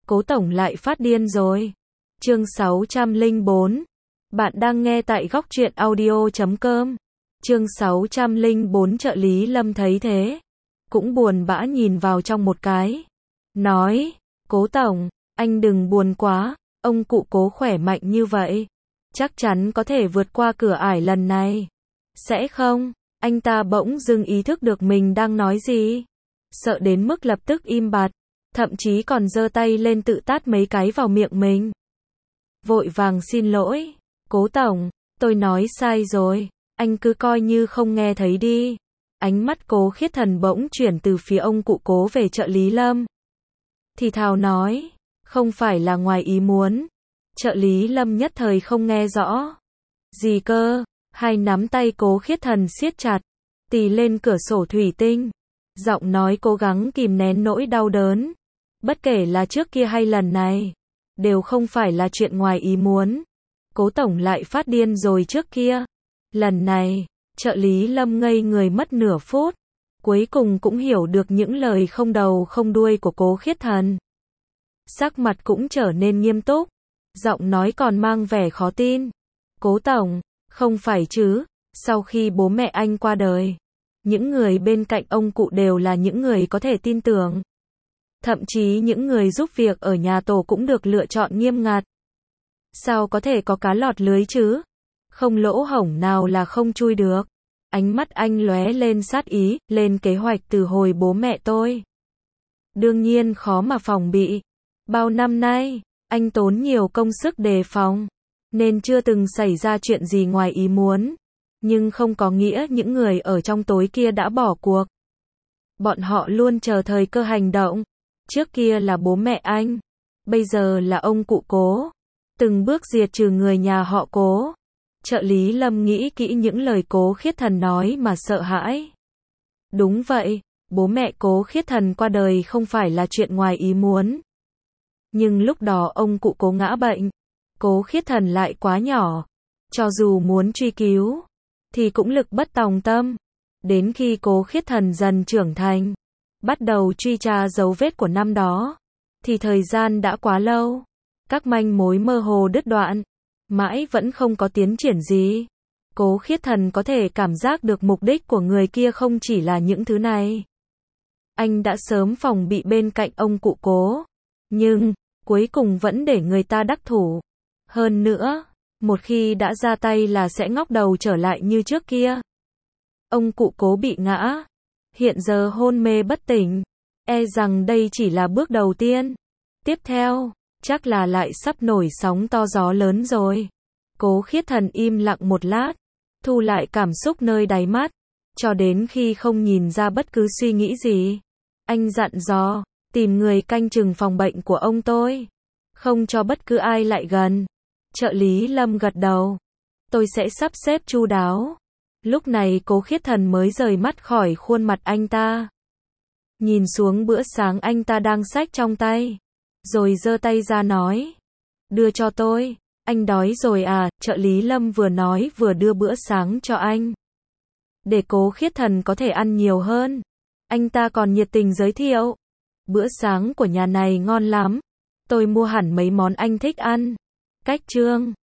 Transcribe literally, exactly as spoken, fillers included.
Cố tổng lại phát điên rồi. Chương sáu trăm lẻ bốn. Bạn đang nghe tại góc truyện audio chấm com. Chương sáu trăm lẻ bốn. Trợ lý Lâm thấy thế, cũng buồn bã nhìn vào trong một cái. Nói, Cố tổng, anh đừng buồn quá, ông cụ Cố khỏe mạnh như vậy, chắc chắn có thể vượt qua cửa ải lần này. Sẽ không? Anh ta bỗng dưng ý thức được mình đang nói gì. Sợ đến mức lập tức im bặt, thậm chí còn giơ tay lên tự tát mấy cái vào miệng mình. Vội vàng xin lỗi, Cố tổng, tôi nói sai rồi, anh cứ coi như không nghe thấy đi. Ánh mắt Cố Khiết Thần bỗng chuyển từ phía ông cụ Cố về trợ lý Lâm. Thì thào nói, không phải là ngoài ý muốn. Trợ lý Lâm nhất thời không nghe rõ. Gì cơ? Hai nắm tay Cố Khiết Thần siết chặt, tì lên cửa sổ thủy tinh. Giọng nói cố gắng kìm nén nỗi đau đớn. Bất kể là trước kia hay lần này, đều không phải là chuyện ngoài ý muốn. Cố tổng lại phát điên rồi trước kia. Lần này, trợ lý Lâm ngây người mất nửa phút. Cuối cùng cũng hiểu được những lời không đầu không đuôi của Cố Khiết Thần. Sắc mặt cũng trở nên nghiêm túc, giọng nói còn mang vẻ khó tin. Cố tổng, không phải chứ, sau khi bố mẹ anh qua đời, những người bên cạnh ông cụ đều là những người có thể tin tưởng. Thậm chí những người giúp việc ở nhà tổ cũng được lựa chọn nghiêm ngặt. Sao có thể có cá lọt lưới chứ? Không lỗ hổng nào là không chui được. Ánh mắt anh lóe lên sát ý, lên kế hoạch từ hồi bố mẹ tôi. Đương nhiên khó mà phòng bị. Bao năm nay, anh tốn nhiều công sức đề phòng, nên chưa từng xảy ra chuyện gì ngoài ý muốn. Nhưng không có nghĩa những người ở trong tối kia đã bỏ cuộc. Bọn họ luôn chờ thời cơ hành động. Trước kia là bố mẹ anh, bây giờ là ông cụ Cố. Từng bước diệt trừ người nhà họ Cố. Trợ lý Lâm nghĩ kỹ những lời Cố Khiết Thần nói mà sợ hãi. Đúng vậy, bố mẹ Cố Khiết Thần qua đời không phải là chuyện ngoài ý muốn. Nhưng lúc đó ông cụ Cố ngã bệnh, Cố Khiết Thần lại quá nhỏ. Cho dù muốn truy cứu, thì cũng lực bất tòng tâm. Đến khi Cố Khiết Thần dần trưởng thành, bắt đầu truy tra dấu vết của năm đó, thì thời gian đã quá lâu. Các manh mối mơ hồ đứt đoạn, mãi vẫn không có tiến triển gì. Cố Khiết Thần có thể cảm giác được mục đích của người kia không chỉ là những thứ này. Anh đã sớm phòng bị bên cạnh ông cụ Cố, nhưng cuối cùng vẫn để người ta đắc thủ. Hơn nữa, một khi đã ra tay là sẽ ngóc đầu trở lại như trước kia. Ông cụ Cố bị ngã, hiện giờ hôn mê bất tỉnh. E rằng đây chỉ là bước đầu tiên. Tiếp theo, chắc là lại sắp nổi sóng to gió lớn rồi. Cố Khiết Thần im lặng một lát, thu lại cảm xúc nơi đáy mắt, cho đến khi không nhìn ra bất cứ suy nghĩ gì. Anh dặn dò, tìm người canh chừng phòng bệnh của ông tôi, không cho bất cứ ai lại gần. Trợ lý Lâm gật đầu. Tôi sẽ sắp xếp chu đáo. Lúc này Cố Khiết Thần mới rời mắt khỏi khuôn mặt anh ta. Nhìn xuống bữa sáng anh ta đang xách trong tay, rồi giơ tay ra nói, đưa cho tôi. Anh đói rồi à? Trợ lý Lâm vừa nói vừa đưa bữa sáng cho anh, để Cố Khiết Thần có thể ăn nhiều hơn. Anh ta còn nhiệt tình giới thiệu, bữa sáng của nhà này ngon lắm, tôi mua hẳn mấy món anh thích ăn. Cách chương